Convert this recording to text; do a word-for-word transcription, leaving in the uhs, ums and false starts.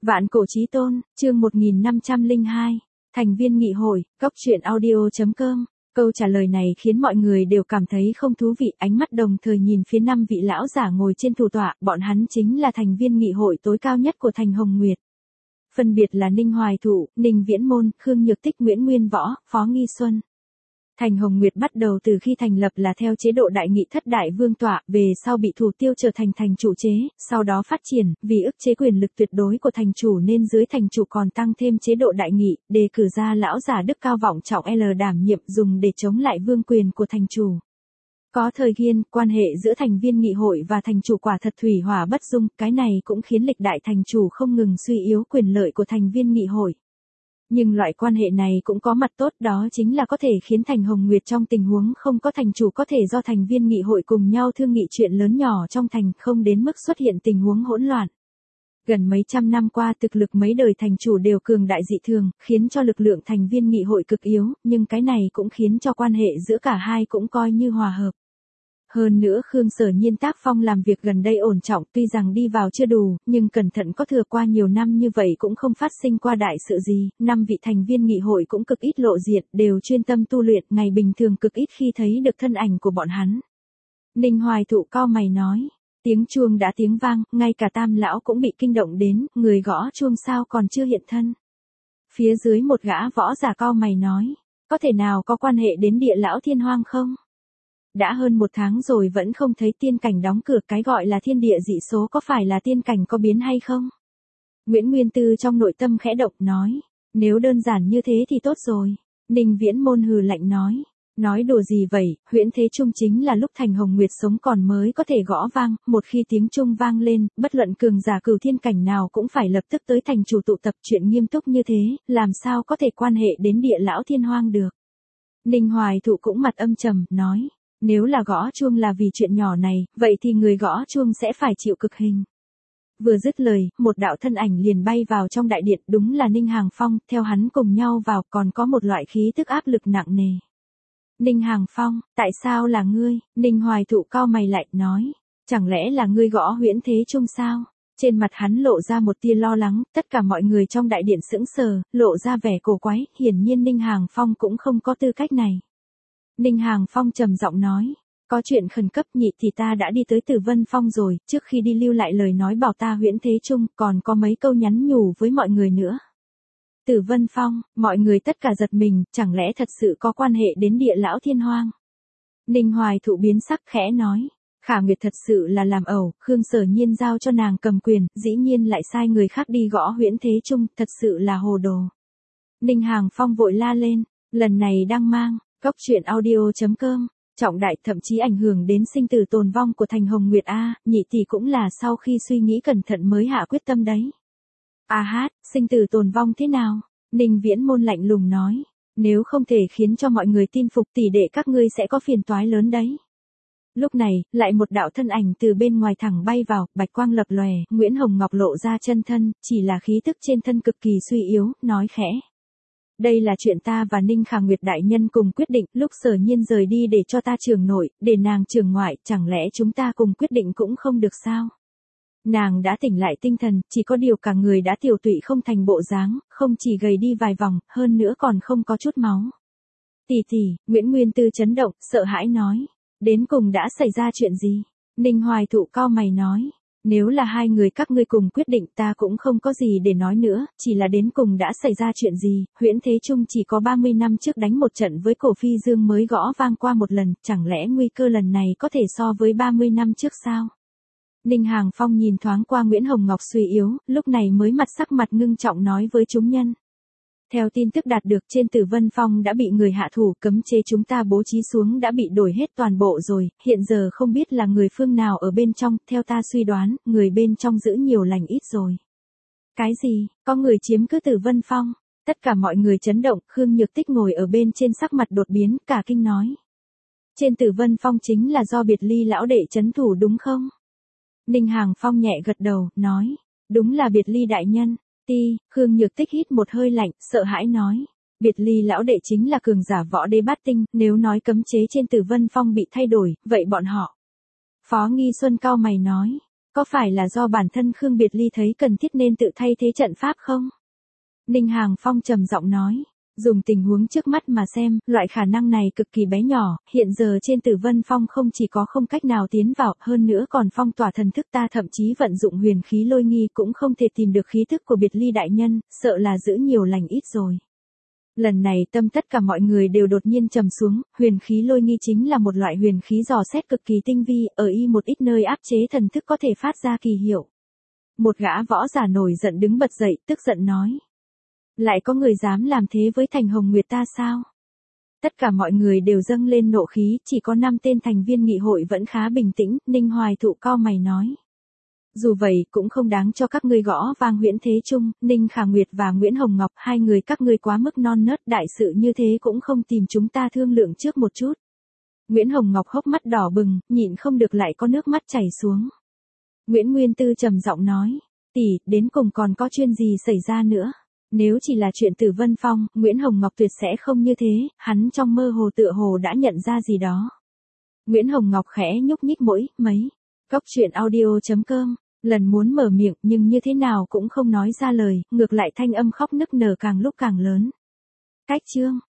Vạn cổ chí tôn, chương một nghìn năm trăm lẻ hai, thành viên nghị hội, cốc truyện audio chấm com. Câu trả lời này khiến mọi người đều cảm thấy không thú vị, ánh mắt đồng thời nhìn phía năm vị lão giả ngồi trên thủ tọa, bọn hắn chính là thành viên nghị hội tối cao nhất của thành Hồng Nguyệt. Phân biệt là Ninh Hoài Thụ, Ninh Viễn Môn, Khương Nhược Tích, Nguyễn Nguyên Võ, Phó Nghi Xuân. Thành Hồng Nguyệt bắt đầu từ khi thành lập là theo chế độ đại nghị thất đại vương tọa, về sau bị thủ tiêu trở thành thành chủ chế, sau đó phát triển, vì ức chế quyền lực tuyệt đối của thành chủ nên dưới thành chủ còn tăng thêm chế độ đại nghị, đề cử ra lão giả đức cao vọng trọng L đảm nhiệm dùng để chống lại vương quyền của thành chủ. Có thời gian, quan hệ giữa thành viên nghị hội và thành chủ quả thật thủy hỏa bất dung, cái này cũng khiến lịch đại thành chủ không ngừng suy yếu quyền lợi của thành viên nghị hội. Nhưng loại quan hệ này cũng có mặt tốt, đó chính là có thể khiến thành Hồng Nguyệt trong tình huống không có thành chủ có thể do thành viên nghị hội cùng nhau thương nghị chuyện lớn nhỏ trong thành, không đến mức xuất hiện tình huống hỗn loạn. Gần mấy trăm năm qua thực lực mấy đời thành chủ đều cường đại dị thường, khiến cho lực lượng thành viên nghị hội cực yếu, nhưng cái này cũng khiến cho quan hệ giữa cả hai cũng coi như hòa hợp. Hơn nữa Khương Sở Nhiên tác phong làm việc gần đây ổn trọng, tuy rằng đi vào chưa đủ, nhưng cẩn thận có thừa qua nhiều năm như vậy cũng không phát sinh qua đại sự gì, năm vị thành viên nghị hội cũng cực ít lộ diện, đều chuyên tâm tu luyện, ngày bình thường cực ít khi thấy được thân ảnh của bọn hắn. Ninh Hoài Thụ cau mày nói, tiếng chuông đã tiếng vang, ngay cả Tam lão cũng bị kinh động đến, người gõ chuông sao còn chưa hiện thân. Phía dưới một gã võ giả cau mày nói, có thể nào có quan hệ đến Địa lão Thiên Hoang không? Đã hơn một tháng rồi vẫn không thấy tiên cảnh đóng cửa, cái gọi là thiên địa dị số có phải là tiên cảnh có biến hay không? Nguyễn Nguyên Tư trong nội tâm khẽ động nói, nếu đơn giản như thế thì tốt rồi. Ninh Viễn Môn hừ lạnh nói, nói đùa gì vậy, huyễn thế trung chính là lúc thành Hồng Nguyệt sống còn mới có thể gõ vang, một khi tiếng trung vang lên, bất luận cường giả cửu thiên cảnh nào cũng phải lập tức tới thành chủ tụ tập, chuyện nghiêm túc như thế, làm sao có thể quan hệ đến Địa lão Thiên Hoang được? Ninh Hoài Thụ cũng mặt âm trầm, nói, nếu là gõ chuông là vì chuyện nhỏ này, vậy thì người gõ chuông sẽ phải chịu cực hình. Vừa dứt lời, một đạo thân ảnh liền bay vào trong đại điện, đúng là Ninh Hàng Phong, theo hắn cùng nhau vào còn có một loại khí tức áp lực nặng nề. Ninh Hàng Phong, tại sao là ngươi? Ninh Hoài Thụ cau mày lại, nói, chẳng lẽ là ngươi gõ huyễn thế trung sao? Trên mặt hắn lộ ra một tia lo lắng, tất cả mọi người trong đại điện sững sờ, lộ ra vẻ cổ quái, hiển nhiên Ninh Hàng Phong cũng không có tư cách này. Ninh Hàng Phong trầm giọng nói, có chuyện khẩn cấp nhị thì ta đã đi tới Tử Vân Phong rồi, trước khi đi lưu lại lời nói bảo ta huyễn thế chung, còn có mấy câu nhắn nhủ với mọi người nữa. Tử Vân Phong, mọi người tất cả giật mình, chẳng lẽ thật sự có quan hệ đến Địa lão Thiên Hoang? Ninh Hoài Thụ biến sắc khẽ nói, Khả Nguyệt thật sự là làm ẩu, Khương Sở Nhiên giao cho nàng cầm quyền, dĩ nhiên lại sai người khác đi gõ huyễn thế chung, thật sự là hồ đồ. Ninh Hàng Phong vội la lên, lần này đang mang cốc truyện audio chấm com, trọng đại thậm chí ảnh hưởng đến sinh tử tồn vong của thành Hồng Nguyệt a, nhị tỷ cũng là sau khi suy nghĩ cẩn thận mới hạ quyết tâm đấy. A hát, sinh tử tồn vong thế nào? Ninh Viễn Môn lạnh lùng nói, nếu không thể khiến cho mọi người tin phục tỷ đệ các ngươi sẽ có phiền toái lớn đấy. Lúc này, lại một đạo thân ảnh từ bên ngoài thẳng bay vào, bạch quang lập lòe, Nguyễn Hồng Ngọc lộ ra chân thân, chỉ là khí tức trên thân cực kỳ suy yếu, nói khẽ. Đây là chuyện ta và Ninh Khả Nguyệt đại nhân cùng quyết định, lúc Sở Nhiên rời đi để cho ta trưởng nội, để nàng trưởng ngoại, chẳng lẽ chúng ta cùng quyết định cũng không được sao? Nàng đã tỉnh lại tinh thần, chỉ có điều cả người đã tiểu tụy không thành bộ dáng, không chỉ gầy đi vài vòng, hơn nữa còn không có chút máu. Tỷ tỷ, Nguyễn Nguyên Tư chấn động, sợ hãi nói, đến cùng đã xảy ra chuyện gì? Ninh Hoài Thụ cau mày nói, nếu là hai người các ngươi cùng quyết định ta cũng không có gì để nói nữa, chỉ là đến cùng đã xảy ra chuyện gì, huyễn thế trung chỉ có ba mươi năm trước đánh một trận với cổ phi dương mới gõ vang qua một lần, chẳng lẽ nguy cơ lần này có thể so với ba mươi năm trước sao? Ninh Hàng Phong nhìn thoáng qua Nguyễn Hồng Ngọc suy yếu, lúc này mới mặt sắc mặt ngưng trọng nói với chúng nhân. Theo tin tức đạt được trên Tử Vân Phong đã bị người hạ thủ, cấm chế chúng ta bố trí xuống đã bị đổi hết toàn bộ rồi, hiện giờ không biết là người phương nào ở bên trong, theo ta suy đoán, người bên trong giữ nhiều lành ít rồi. Cái gì, có người chiếm cứ Tử Vân Phong? Tất cả mọi người chấn động, Khương Nhược Tích ngồi ở bên trên sắc mặt đột biến, cả kinh nói. Trên Tử Vân Phong chính là do Biệt Ly lão đệ trấn thủ đúng không? Ninh Hàng Phong nhẹ gật đầu, nói, đúng là Biệt Ly đại nhân. Ti, Khương Nhược Tích hít một hơi lạnh, sợ hãi nói, Biệt Ly lão đệ chính là cường giả võ đế bát tinh, nếu nói cấm chế trên Tử Vân Phong bị thay đổi, vậy bọn họ. Phó Nghi Xuân cau mày nói, Có phải là do bản thân Khương Biệt Ly thấy cần thiết nên tự thay thế trận pháp không? Ninh Hàng Phong trầm giọng nói. Dùng tình huống trước mắt mà xem, loại khả năng này cực kỳ bé nhỏ, hiện giờ trên Tử Vân Phong không chỉ có không cách nào tiến vào, hơn nữa còn phong tỏa thần thức ta, thậm chí vận dụng huyền khí lôi nghi cũng không thể tìm được khí thức của Biệt Ly đại nhân, sợ là giữ nhiều lành ít rồi. Lần này tâm tất cả mọi người đều đột nhiên trầm xuống, huyền khí lôi nghi chính là một loại huyền khí dò xét cực kỳ tinh vi, ở y một ít nơi áp chế thần thức có thể phát ra kỳ hiệu. Một gã võ giả nổi giận đứng bật dậy, tức giận nói. Lại có người dám làm thế với Thành Hồng Nguyệt ta sao? Tất cả mọi người đều dâng lên nộ khí, chỉ có năm tên thành viên nghị hội vẫn khá bình tĩnh, Ninh Hoài Thụ cau mày nói. Dù vậy cũng không đáng cho các ngươi gõ vang Huyễn Thế Trung, Ninh Khả Nguyệt và Nguyễn Hồng Ngọc, hai người các ngươi quá mức non nớt, đại sự như thế cũng không tìm chúng ta thương lượng trước một chút. Nguyễn Hồng Ngọc hốc mắt đỏ bừng, nhịn không được lại có nước mắt chảy xuống. Nguyễn Nguyên Tư trầm giọng nói, tỷ, đến cùng còn có chuyện gì xảy ra nữa? Nếu chỉ là chuyện Tử Vân Phong, Nguyễn Hồng Ngọc tuyệt sẽ không như thế, hắn trong mơ hồ tựa hồ đã nhận ra gì đó. Nguyễn Hồng Ngọc khẽ nhúc nhích mũi, mấy. Cốc truyện audio chấm com, lần muốn mở miệng nhưng như thế nào cũng không nói ra lời, ngược lại thanh âm khóc nức nở càng lúc càng lớn. Cách chương.